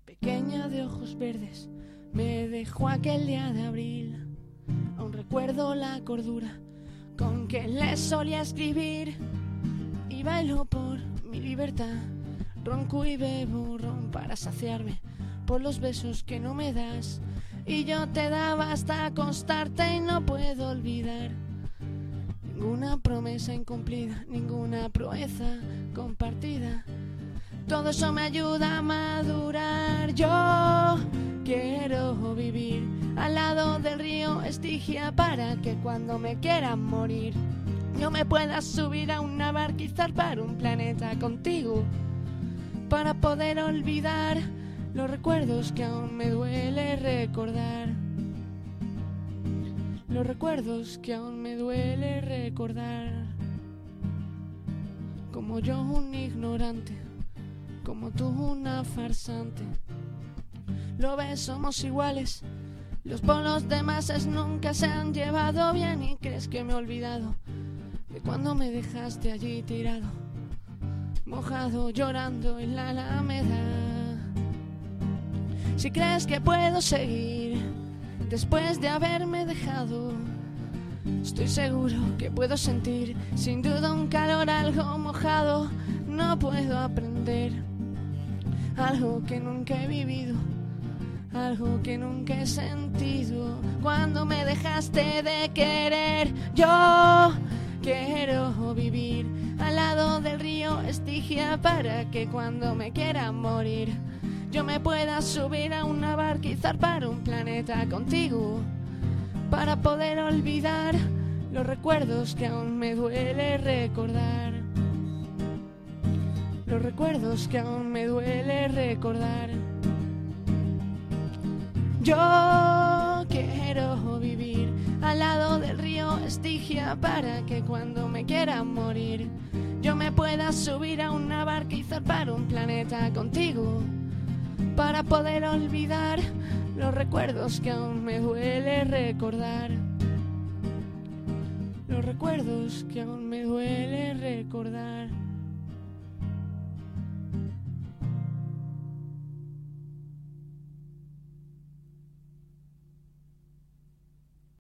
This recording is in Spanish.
Pequeña de ojos verdes, me dejó aquel día de abril. Aún recuerdo la cordura con que le solía escribir. Y bailo por mi libertad, ronco y bebo ron para saciarme por los besos que no me das. Y yo te daba hasta acostarte y no puedo olvidar ninguna promesa incumplida, ninguna proeza compartida. Todo eso me ayuda a madurar. Yo quiero vivir al lado del río Estigia para que cuando me quiera morir yo me pueda subir a una barca y zarpar un planeta contigo, para poder olvidar los recuerdos que aún me duele recordar. Los recuerdos que aún me duele recordar. Como yo un ignorante, como tú una farsante. Lo ves, somos iguales. Los polos de masas nunca se han llevado bien. Y crees que me he olvidado de cuando me dejaste allí tirado, mojado, llorando en la alameda. Si crees que puedo seguir después de haberme dejado, estoy seguro que puedo sentir sin duda un calor algo mojado. No puedo aprender algo que nunca he vivido, algo que nunca he sentido. Cuando me dejaste de querer, yo quiero vivir al lado del río Estigia para que cuando me quiera morir yo me pueda subir a una barca y zarpar un planeta contigo, para poder olvidar los recuerdos que aún me duele recordar. Los recuerdos que aún me duele recordar. Yo quiero vivir al lado del río Estigia para que cuando me quiera morir yo me pueda subir a una barca y zarpar un planeta contigo, para poder olvidar los recuerdos que aún me duele recordar. Los recuerdos que aún me duele recordar.